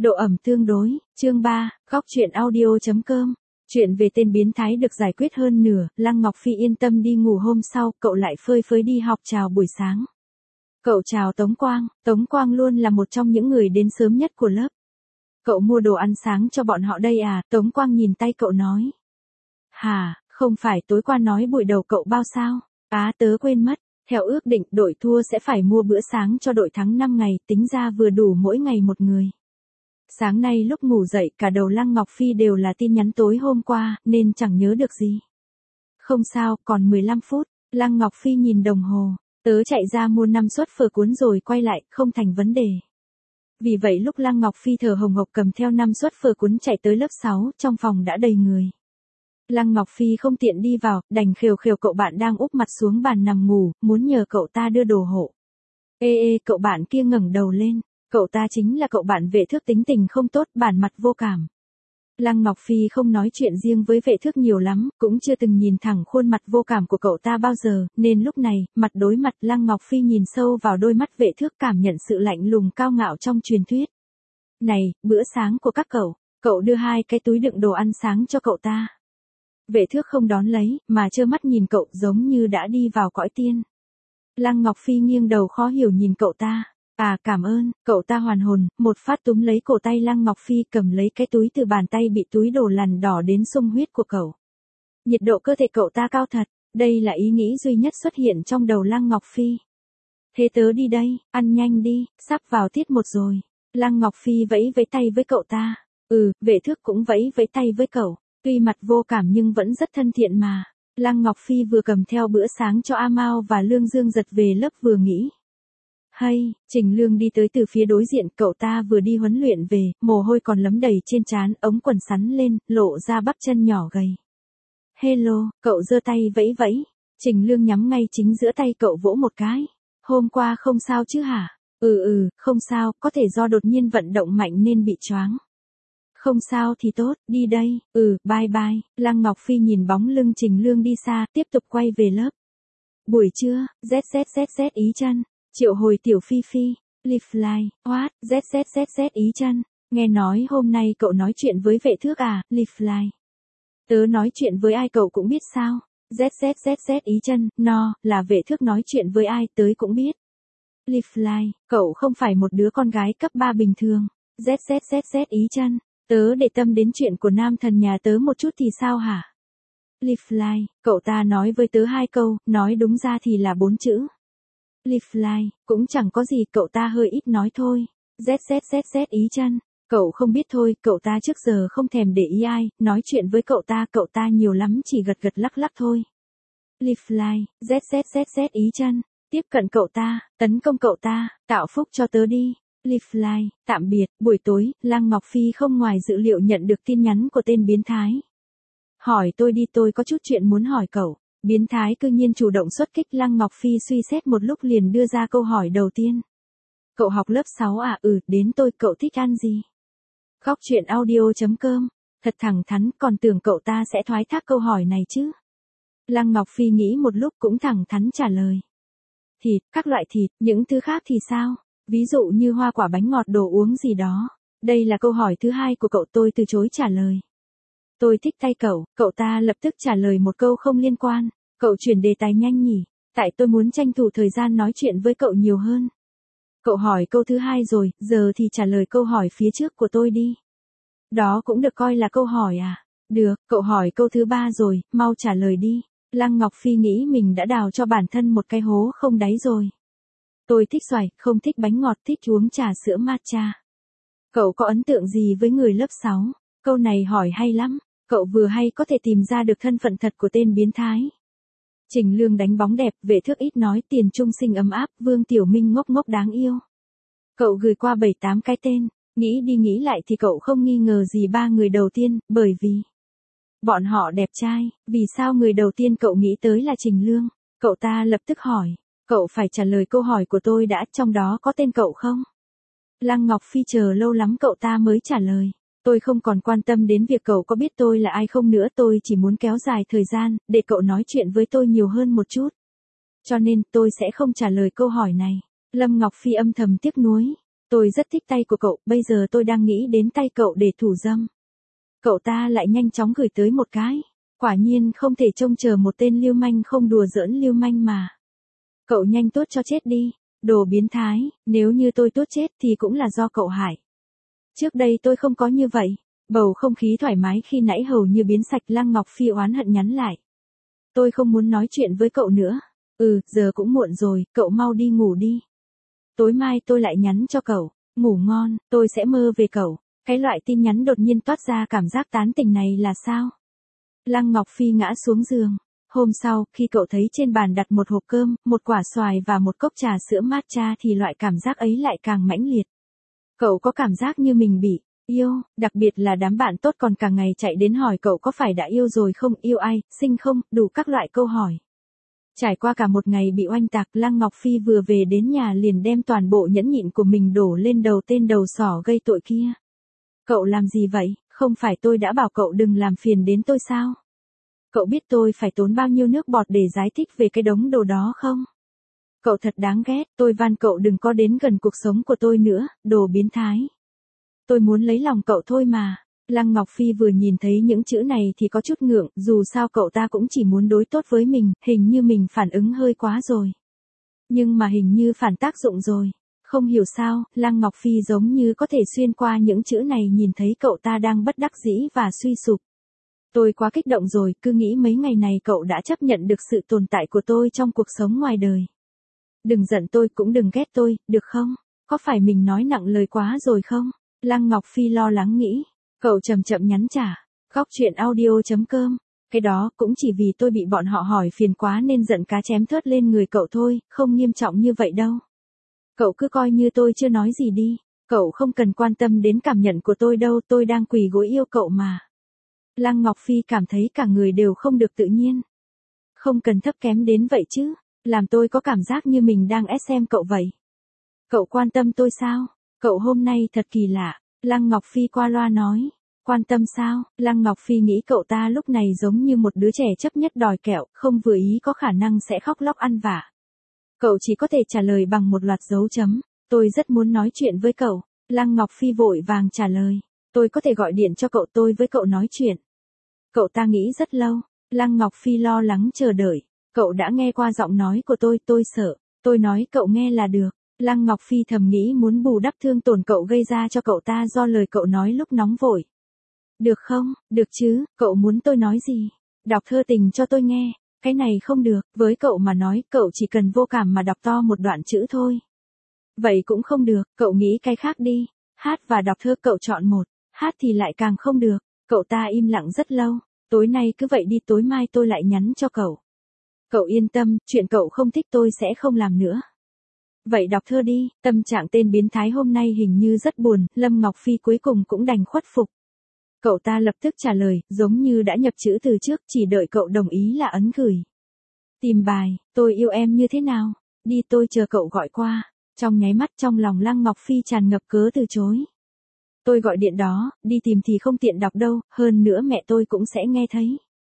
Độ ẩm tương đối, chương 3, góc truyện audio.com. Chuyện về tên biến thái được giải quyết hơn nửa, Lăng Ngọc Phi yên tâm đi ngủ. Hôm sau, cậu lại phơi phới đi học chào buổi sáng. Cậu chào Tống Quang luôn là một trong những người đến sớm nhất của lớp. Cậu mua đồ ăn sáng cho bọn họ đây à? Tống Quang nhìn tay cậu nói. Hả, không phải tối qua nói buổi đầu cậu bao sao? Tớ quên mất. Theo ước định, đội thua sẽ phải mua bữa sáng cho đội thắng 5 ngày, tính ra vừa đủ mỗi ngày một người. Sáng nay lúc ngủ dậy cả đầu Lăng Ngọc Phi đều là tin nhắn tối hôm qua, nên chẳng nhớ được gì. Không sao, còn 15 phút, Lăng Ngọc Phi nhìn đồng hồ, tớ chạy ra mua 5 suất phở cuốn rồi quay lại, không thành vấn đề. Vì vậy lúc Lăng Ngọc Phi thở hồng hộc cầm theo 5 suất phở cuốn chạy tới lớp 6, trong phòng đã đầy người. Lăng Ngọc Phi không tiện đi vào, đành khều cậu bạn đang úp mặt xuống bàn nằm ngủ, muốn nhờ cậu ta đưa đồ hộ. Ê, cậu bạn kia ngẩng đầu lên. Cậu ta chính là cậu bạn Vệ Thước, tính tình không tốt, bản mặt vô cảm. Lăng Ngọc Phi không nói chuyện riêng với Vệ Thước nhiều lắm, cũng chưa từng nhìn thẳng khuôn mặt vô cảm của cậu ta bao giờ, nên lúc này, mặt đối mặt Lăng Ngọc Phi nhìn sâu vào đôi mắt Vệ Thước, cảm nhận sự lạnh lùng cao ngạo trong truyền thuyết. Này, bữa sáng của các cậu đưa 2 cái túi đựng đồ ăn sáng cho cậu ta. Vệ Thước không đón lấy, mà trơ mắt nhìn cậu giống như đã đi vào cõi tiên. Lăng Ngọc Phi nghiêng đầu khó hiểu nhìn cậu ta. Cảm ơn, cậu ta hoàn hồn, một phát túm lấy cổ tay Lăng Ngọc Phi, cầm lấy cái túi từ bàn tay bị túi đồ lằn đỏ đến sung huyết của cậu. Nhiệt độ cơ thể cậu ta cao thật, đây là ý nghĩ duy nhất xuất hiện trong đầu Lăng Ngọc Phi. Thế tớ đi đây, ăn nhanh đi, sắp vào tiết 1 rồi. Lăng Ngọc Phi vẫy tay với cậu ta. Vệ Thước cũng vẫy tay với cậu, tuy mặt vô cảm nhưng vẫn rất thân thiện mà. Lăng Ngọc Phi vừa cầm theo bữa sáng cho A Mao và Lương Dương Giật về lớp vừa nghĩ. Hay, Trình Lương đi tới từ phía đối diện, cậu ta vừa đi huấn luyện về, mồ hôi còn lấm đầy trên trán, ống quần sắn lên, lộ ra bắp chân nhỏ gầy. Hello, cậu giơ tay vẫy. Trình Lương nhắm ngay chính giữa tay cậu vỗ một cái. Hôm qua không sao chứ hả? Không sao, có thể do đột nhiên vận động mạnh nên bị choáng. Không sao thì tốt, đi đây. Bye. Lăng Ngọc Phi nhìn bóng lưng Trình Lương đi xa, tiếp tục quay về lớp. Buổi trưa, z ý chân. Triệu hồi tiểu Phi, live fly, what, z ý chân. Nghe nói hôm nay cậu nói chuyện với Vệ Thước à, live fly. Tớ nói chuyện với ai cậu cũng biết sao? Z ý chân, no, là Vệ Thước nói chuyện với ai tớ cũng biết. Live fly, cậu không phải một đứa con gái cấp 3 bình thường. Z ý chân, tớ để tâm đến chuyện của nam thần nhà tớ một chút thì sao hả? Live fly, cậu ta nói với tớ 2 câu, nói đúng ra thì là 4 chữ. Live fly, cũng chẳng có gì, cậu ta hơi ít nói thôi. Z ý chân, cậu không biết thôi, cậu ta trước giờ không thèm để ý ai, nói chuyện với cậu ta nhiều lắm chỉ gật lắc thôi. Live fly, Z ý chân, tiếp cận cậu ta, tấn công cậu ta, tạo phúc cho tớ đi. Live fly, tạm biệt. Buổi tối, Lăng Ngọc Phi không ngoài dự liệu nhận được tin nhắn của tên biến thái. Hỏi tôi đi, tôi có chút chuyện muốn hỏi cậu. Biến thái cư nhiên chủ động xuất kích. Lăng Ngọc Phi suy xét một lúc liền đưa ra câu hỏi đầu tiên. Cậu học lớp 6 à? Đến tôi, cậu thích ăn gì? Góc truyện audio.com. Thật thẳng thắn, còn tưởng cậu ta sẽ thoái thác câu hỏi này chứ. Lăng Ngọc Phi nghĩ một lúc cũng thẳng thắn trả lời. Thịt, các loại thịt, những thứ khác thì sao? Ví dụ như hoa quả, bánh ngọt, đồ uống gì đó. Đây là câu hỏi thứ 2 của cậu, tôi từ chối trả lời. Tôi thích tay cậu ta lập tức trả lời một câu không liên quan. Cậu chuyển đề tài nhanh nhỉ, tại tôi muốn tranh thủ thời gian nói chuyện với cậu nhiều hơn. Cậu hỏi câu thứ 2 rồi, giờ thì trả lời câu hỏi phía trước của tôi đi. Đó cũng được coi là câu hỏi à? Được, cậu hỏi câu thứ 3 rồi, mau trả lời đi. Lăng Ngọc Phi nghĩ mình đã đào cho bản thân một cái hố không đáy rồi. Tôi thích xoài, không thích bánh ngọt, thích uống trà sữa matcha. Cậu có ấn tượng gì với người lớp 6? Câu này hỏi hay lắm. Cậu vừa hay có thể tìm ra được thân phận thật của tên biến thái. Trình Lương đánh bóng đẹp, Vệ Thước ít nói, Tiền Trung Sinh ấm áp, Vương Tiểu Minh ngốc đáng yêu. Cậu gửi qua 7-8 cái tên, nghĩ đi nghĩ lại thì cậu không nghi ngờ gì 3 người đầu tiên, bởi vì bọn họ đẹp trai. Vì sao người đầu tiên cậu nghĩ tới là Trình Lương? Cậu ta lập tức hỏi, cậu phải trả lời câu hỏi của tôi đã, trong đó có tên cậu không? Lăng Ngọc Phi chờ lâu lắm cậu ta mới trả lời. Tôi không còn quan tâm đến việc cậu có biết tôi là ai không nữa, tôi chỉ muốn kéo dài thời gian, để cậu nói chuyện với tôi nhiều hơn một chút. Cho nên, tôi sẽ không trả lời câu hỏi này. Lâm Ngọc Phi âm thầm tiếc nuối. Tôi rất thích tay của cậu, bây giờ tôi đang nghĩ đến tay cậu để thủ dâm. Cậu ta lại nhanh chóng gửi tới một cái. Quả nhiên không thể trông chờ một tên lưu manh không đùa giỡn lưu manh mà. Cậu nhanh tuốt cho chết đi. Đồ biến thái, nếu như tôi tuốt chết thì cũng là do cậu hại. Trước đây tôi không có như vậy. Bầu không khí thoải mái khi nãy hầu như biến sạch. Lăng Ngọc Phi oán hận nhắn lại. Tôi không muốn nói chuyện với cậu nữa. Giờ cũng muộn rồi, cậu mau đi ngủ đi. Tối mai tôi lại nhắn cho cậu. Ngủ ngon, tôi sẽ mơ về cậu. Cái loại tin nhắn đột nhiên toát ra cảm giác tán tỉnh này là sao? Lăng Ngọc Phi ngã xuống giường. Hôm sau, khi cậu thấy trên bàn đặt một hộp cơm, một quả xoài và một cốc trà sữa matcha thì loại cảm giác ấy lại càng mãnh liệt. Cậu có cảm giác như mình bị yêu, đặc biệt là đám bạn tốt còn cả ngày chạy đến hỏi cậu có phải đã yêu rồi không, yêu ai, sinh không, đủ các loại câu hỏi. Trải qua cả một ngày bị oanh tạc, Lăng Ngọc Phi vừa về đến nhà liền đem toàn bộ nhẫn nhịn của mình đổ lên đầu tên đầu sỏ gây tội kia. Cậu làm gì vậy, không phải tôi đã bảo cậu đừng làm phiền đến tôi sao? Cậu biết tôi phải tốn bao nhiêu nước bọt để giải thích về cái đống đồ đó không? Cậu thật đáng ghét, tôi van cậu đừng có đến gần cuộc sống của tôi nữa, đồ biến thái. Tôi muốn lấy lòng cậu thôi mà. Lăng Ngọc Phi vừa nhìn thấy những chữ này thì có chút ngượng, dù sao cậu ta cũng chỉ muốn đối tốt với mình, hình như mình phản ứng hơi quá rồi. Nhưng mà hình như phản tác dụng rồi. Không hiểu sao, Lăng Ngọc Phi giống như có thể xuyên qua những chữ này nhìn thấy cậu ta đang bất đắc dĩ và suy sụp. Tôi quá kích động rồi, cứ nghĩ mấy ngày này cậu đã chấp nhận được sự tồn tại của tôi trong cuộc sống ngoài đời. Đừng giận tôi cũng đừng ghét tôi, được không? Có phải mình nói nặng lời quá rồi không? Lăng Ngọc Phi lo lắng nghĩ. Cậu chậm chậm nhắn trả. Góc chuyện audio.com. Cái đó cũng chỉ vì tôi bị bọn họ hỏi phiền quá nên giận cá chém thớt lên người cậu thôi, không nghiêm trọng như vậy đâu. Cậu cứ coi như tôi chưa nói gì đi. Cậu không cần quan tâm đến cảm nhận của tôi đâu, tôi đang quỳ gối yêu cậu mà. Lăng Ngọc Phi cảm thấy cả người đều không được tự nhiên. Không cần thấp kém đến vậy chứ, làm tôi có cảm giác như mình đang SM cậu vậy. Cậu quan tâm tôi sao? Cậu hôm nay thật kỳ lạ, Lăng Ngọc Phi qua loa nói. Quan tâm sao? Lăng Ngọc Phi nghĩ cậu ta lúc này giống như một đứa trẻ chấp nhất đòi kẹo, không vừa ý có khả năng sẽ khóc lóc ăn vạ. Cậu chỉ có thể trả lời bằng một loạt dấu chấm. Tôi rất muốn nói chuyện với cậu. Lăng Ngọc Phi vội vàng trả lời. Tôi có thể gọi điện cho cậu, tôi với cậu nói chuyện. Cậu ta nghĩ rất lâu. Lăng Ngọc Phi lo lắng chờ đợi. Cậu đã nghe qua giọng nói của tôi sợ. Tôi nói cậu nghe là được. Lăng Ngọc Phi thầm nghĩ muốn bù đắp thương tổn cậu gây ra cho cậu ta do lời cậu nói lúc nóng vội. Được không, được chứ, cậu muốn tôi nói gì? Đọc thơ tình cho tôi nghe. Cái này không được, với cậu mà nói, cậu chỉ cần vô cảm mà đọc to một đoạn chữ thôi. Vậy cũng không được, cậu nghĩ cái khác đi. Hát và đọc thơ cậu chọn một, hát thì lại càng không được. Cậu ta im lặng rất lâu. Tối nay cứ vậy đi, tối mai tôi lại nhắn cho cậu. Cậu yên tâm, chuyện cậu không thích tôi sẽ không làm nữa. Vậy đọc thơ đi, tâm trạng tên biến thái hôm nay hình như rất buồn, Lâm Ngọc Phi cuối cùng cũng đành khuất phục. Cậu ta lập tức trả lời, giống như đã nhập chữ từ trước, chỉ đợi cậu đồng ý là ấn gửi. Tìm bài, tôi yêu em như thế nào? Đi, tôi chờ cậu gọi qua. Trong nháy mắt trong lòng Lăng Ngọc Phi tràn ngập cớ từ chối. Tôi gọi điện đó, đi tìm thì không tiện đọc đâu, hơn nữa mẹ tôi cũng sẽ nghe thấy.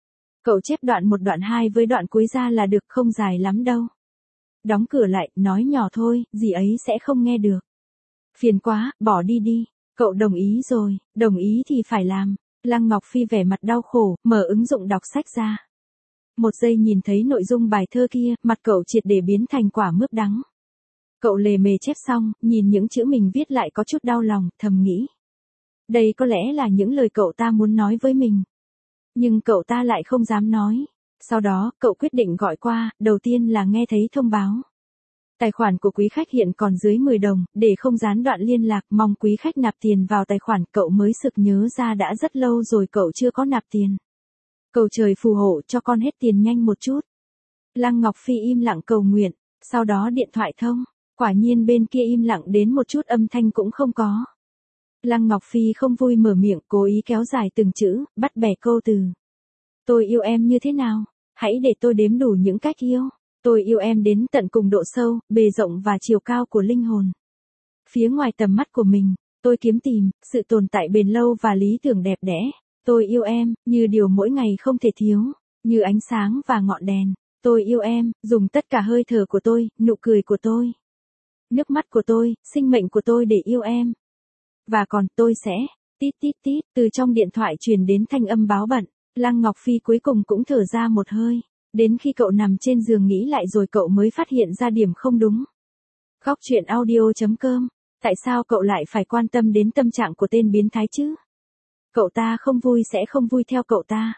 Cậu chép đoạn 1 đoạn 2 với đoạn cuối ra là được, không dài lắm đâu. Đóng cửa lại, nói nhỏ thôi, dì ấy sẽ không nghe được. Phiền quá, bỏ đi đi. Cậu đồng ý rồi, đồng ý thì phải làm. Lăng Ngọc Phi vẻ mặt đau khổ, mở ứng dụng đọc sách ra. Một giây nhìn thấy nội dung bài thơ kia, mặt cậu triệt để biến thành quả mướp đắng. Cậu lề mề chép xong, nhìn những chữ mình viết lại có chút đau lòng, thầm nghĩ. Đây có lẽ là những lời cậu ta muốn nói với mình. Nhưng cậu ta lại không dám nói. Sau đó, cậu quyết định gọi qua, đầu tiên là nghe thấy thông báo. Tài khoản của quý khách hiện còn dưới 10 đồng, để không gián đoạn liên lạc, mong quý khách nạp tiền vào tài khoản. Cậu mới sực nhớ ra đã rất lâu rồi cậu chưa có nạp tiền. Cầu trời phù hộ cho con hết tiền nhanh một chút. Lăng Ngọc Phi im lặng cầu nguyện, sau đó điện thoại thông, quả nhiên bên kia im lặng đến một chút âm thanh cũng không có. Lăng Ngọc Phi không vui mở miệng, cố ý kéo dài từng chữ, bắt bẻ câu từ. Tôi yêu em như thế nào? Hãy để tôi đếm đủ những cách yêu. Tôi yêu em đến tận cùng độ sâu, bề rộng và chiều cao của linh hồn. Phía ngoài tầm mắt của mình, tôi kiếm tìm sự tồn tại bền lâu và lý tưởng đẹp đẽ. Tôi yêu em, như điều mỗi ngày không thể thiếu, như ánh sáng và ngọn đèn. Tôi yêu em, dùng tất cả hơi thở của tôi, nụ cười của tôi. nước mắt của tôi, sinh mệnh của tôi để yêu em. Và còn tôi sẽ, tít tít tít, từ trong điện thoại truyền đến thanh âm báo bận. Lăng Ngọc Phi cuối cùng cũng thở ra một hơi. Đến khi cậu nằm trên giường nghĩ lại rồi cậu mới phát hiện ra điểm không đúng. Góc truyện audio.com. Tại sao cậu lại phải quan tâm đến tâm trạng của tên biến thái chứ? Cậu ta không vui sẽ không vui theo cậu ta.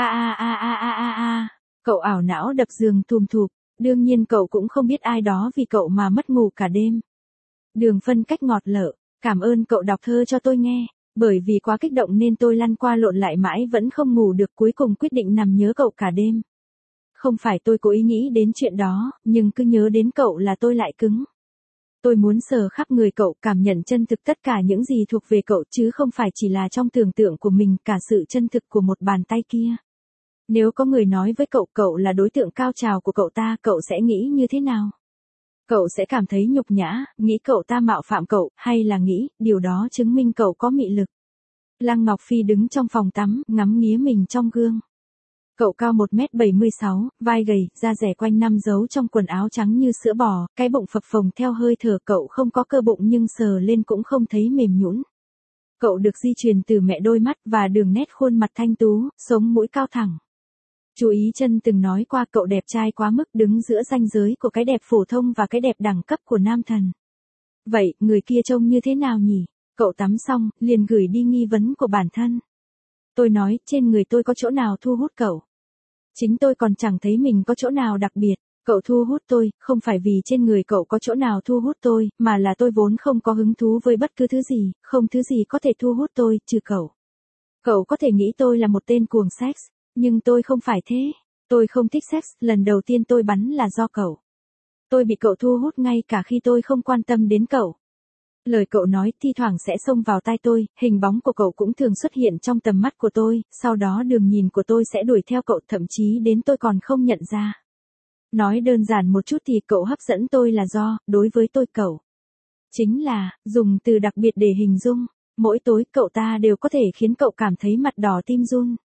Cậu ảo não đập giường thùm thụp. Đương nhiên cậu cũng không biết ai đó vì cậu mà mất ngủ cả đêm. Đường phân cách ngọt lợ. Cảm ơn cậu đọc thơ cho tôi nghe. Bởi vì quá kích động nên tôi lăn qua lộn lại mãi vẫn không ngủ được, cuối cùng quyết định nằm nhớ cậu cả đêm. Không phải tôi cố ý nghĩ đến chuyện đó, nhưng cứ nhớ đến cậu là tôi lại cứng. Tôi muốn sờ khắp người cậu, cảm nhận chân thực tất cả những gì thuộc về cậu chứ không phải chỉ là trong tưởng tượng của mình, cả sự chân thực của một bàn tay kia. Nếu có người nói với cậu cậu là đối tượng cao trào của cậu ta, cậu sẽ nghĩ như thế nào? Cậu sẽ cảm thấy nhục nhã, nghĩ cậu ta mạo phạm cậu, hay là nghĩ điều đó chứng minh cậu có mị lực? Lăng Ngọc Phi đứng trong phòng tắm, ngắm nghía mình trong gương. Cậu cao 1m76, vai gầy, da dẻ quanh năm dấu trong quần áo trắng như sữa bò, cái bụng phập phồng theo hơi thở, cậu không có cơ bụng nhưng sờ lên cũng không thấy mềm nhũn. Cậu được di truyền từ mẹ, đôi mắt và đường nét khuôn mặt thanh tú, sống mũi cao thẳng. Chú Ý Chân từng nói qua cậu đẹp trai quá mức, đứng giữa ranh giới của cái đẹp phổ thông và cái đẹp đẳng cấp của nam thần. Vậy, người kia trông như thế nào nhỉ? Cậu tắm xong, liền gửi đi nghi vấn của bản thân. Tôi nói, trên người tôi có chỗ nào thu hút cậu? Chính tôi còn chẳng thấy mình có chỗ nào đặc biệt. Cậu thu hút tôi, không phải vì trên người cậu có chỗ nào thu hút tôi, mà là tôi vốn không có hứng thú với bất cứ thứ gì, không thứ gì có thể thu hút tôi, trừ cậu. Cậu có thể nghĩ tôi là một tên cuồng sex, nhưng tôi không phải thế. Tôi không thích sex, lần đầu tiên tôi bắn là do cậu. Tôi bị cậu thu hút ngay cả khi tôi không quan tâm đến cậu. Lời cậu nói thi thoảng sẽ xông vào tai tôi, hình bóng của cậu cũng thường xuất hiện trong tầm mắt của tôi, sau đó đường nhìn của tôi sẽ đuổi theo cậu, thậm chí đến tôi còn không nhận ra. Nói đơn giản một chút thì cậu hấp dẫn tôi là do, đối với tôi cậu chính là, dùng từ đặc biệt để hình dung, mỗi tối cậu ta đều có thể khiến cậu cảm thấy mặt đỏ tim run.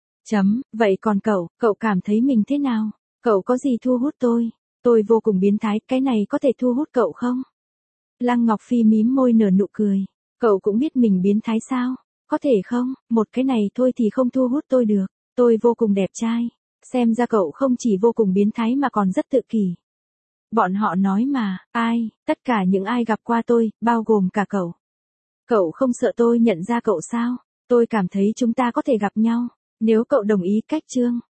Vậy còn cậu cảm thấy mình thế nào? Cậu có gì thu hút tôi? Tôi vô cùng biến thái, cái này có thể thu hút cậu không? Lăng Ngọc Phi mím môi nở nụ cười. Cậu cũng biết mình biến thái sao? Có thể không? Một cái này thôi thì không thu hút tôi được. Tôi vô cùng đẹp trai. Xem ra cậu không chỉ vô cùng biến thái mà còn rất tự kỷ. Bọn họ nói mà, tất cả những ai gặp qua tôi, bao gồm cả cậu. Cậu không sợ tôi nhận ra cậu sao? Tôi cảm thấy chúng ta có thể gặp nhau. Nếu cậu đồng ý cách chương.